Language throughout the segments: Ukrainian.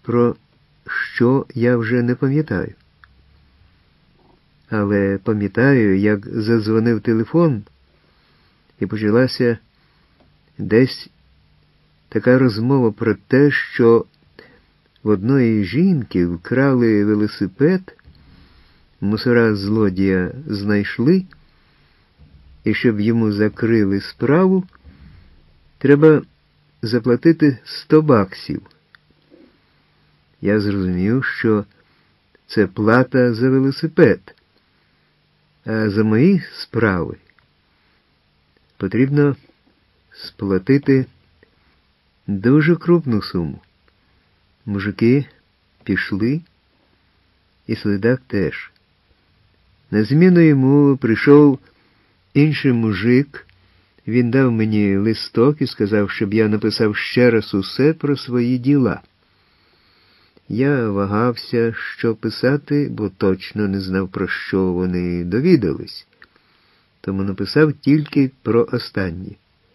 про що я вже не пам'ятаю. Але пам'ятаю, як задзвонив телефон, і почалася десь така розмова про те, що в одної жінки вкрали велосипед, мусора злодія знайшли, і щоб йому закрили справу, треба заплатити 100 баксів. Я зрозумів, що це плата за велосипед, а за мої справи потрібно сплатити дуже крупну суму. Мужики пішли, і следак теж. На зміну йому прийшов інший мужик. Він дав мені листок і сказав, щоб я написав ще раз усе про свої діла. Я вагався, що писати, бо точно не знав, про що вони довідались. Тому написав тільки про останнє.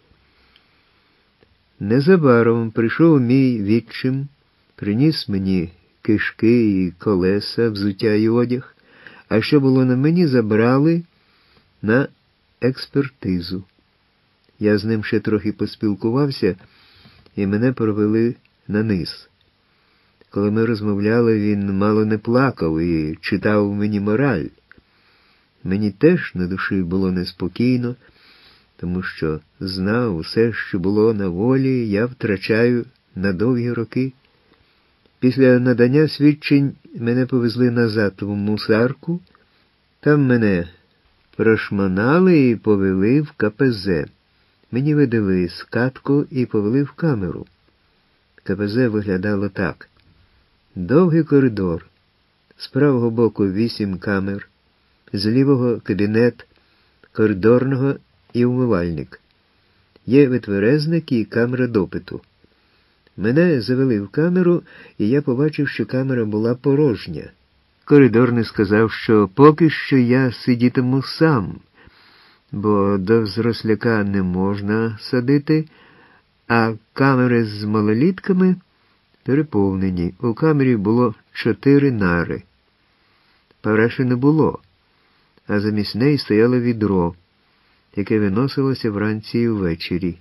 Незабаром прийшов мій відчим, приніс мені кишки і колеса, взуття і одяг, а що було на мені, забрали на експертизу. Я з ним ще трохи поспілкувався, і мене провели на низ. Коли ми розмовляли, він мало не плакав і читав мені мораль. Мені теж на душі було неспокійно, тому що знав, усе, що було на волі, я втрачаю на довгі роки. Після надання свідчень мене повезли назад в мусарку. Там мене прошманали і повели в КПЗ. Мені видали скатку і повели в камеру. КПЗ виглядало так. Довгий коридор. З правого боку 8 камер, з лівого кабінет коридорного і умивальник. Є витверезник і камера допиту. Мене завели в камеру, і я побачив, що камера була порожня. Коридорний сказав, що поки що я сидітиму сам, бо до взросляка не можна садити, а камери з малолітками переповнені. У камері було 4 нари. Параші не було, а замість неї стояло відро, яке виносилося вранці і ввечері.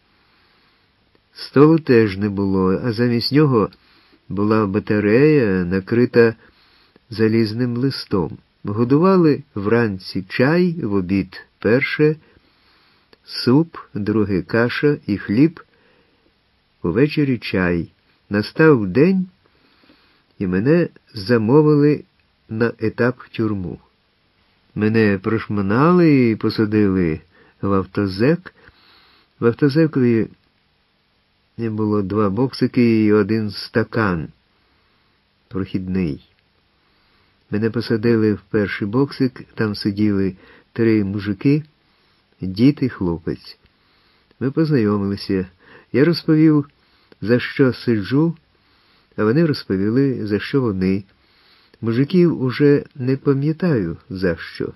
Столу теж не було, а замість нього була батарея, накрита залізним листом. Годували вранці чай, в обід перше, суп, друге каша і хліб, увечері чай. Настав день, і мене замовили на етап в тюрму. Мене прошманали і посадили в автозек. В автозекові було 2 боксики і 1 стакан прохідний. Мене посадили в перший боксик, там сиділи 3 мужики, дід і хлопець. Ми познайомилися. Я розповів, за що сиджу, а вони розповіли, за що вони. Мужиків уже не пам'ятаю, за що.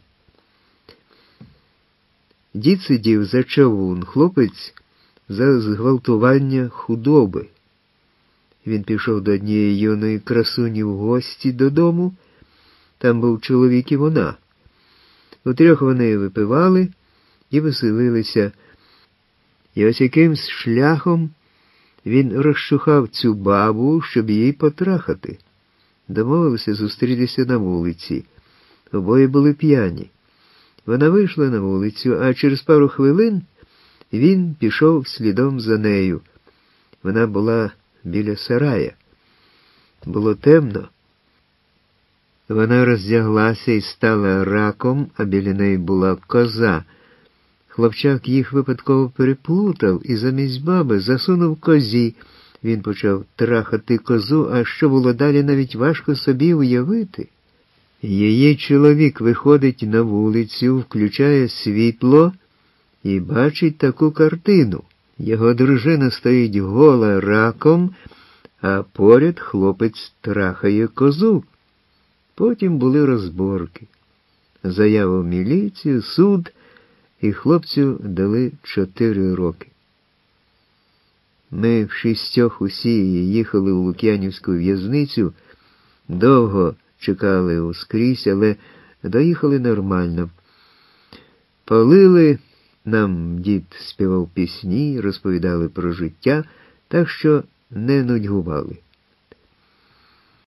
Дід сидів за човун, хлопець за зґвалтування худоби. Він пішов до однієї юної красуні в гості додому. Там був чоловік і вона. Утрьох вони випивали і веселилися. І ось якимсь шляхом він розчухав цю бабу, щоб її потрахати. Домовилися зустрітися на вулиці. Обоє були п'яні. Вона вийшла на вулицю, а через пару хвилин він пішов слідом за нею. Вона була біля сарая. Було темно. Вона роздяглася і стала раком, а біля неї була коза. Хлопчак їх випадково переплутав і замість баби засунув козі. Він почав трахати козу, а що було далі, навіть важко собі уявити. Її чоловік виходить на вулицю, включає світло і бачить таку картину. Його дружина стоїть гола раком, а поряд хлопець трахає козу. Потім були розборки. Заяву в міліцію, суд, і хлопцю дали 4 роки. Ми в 6 усі їхали у Лук'янівську в'язницю, довго чекали ускрізь, але доїхали нормально. Палили, нам дід співав пісні, розповідали про життя, так що не нудьгували.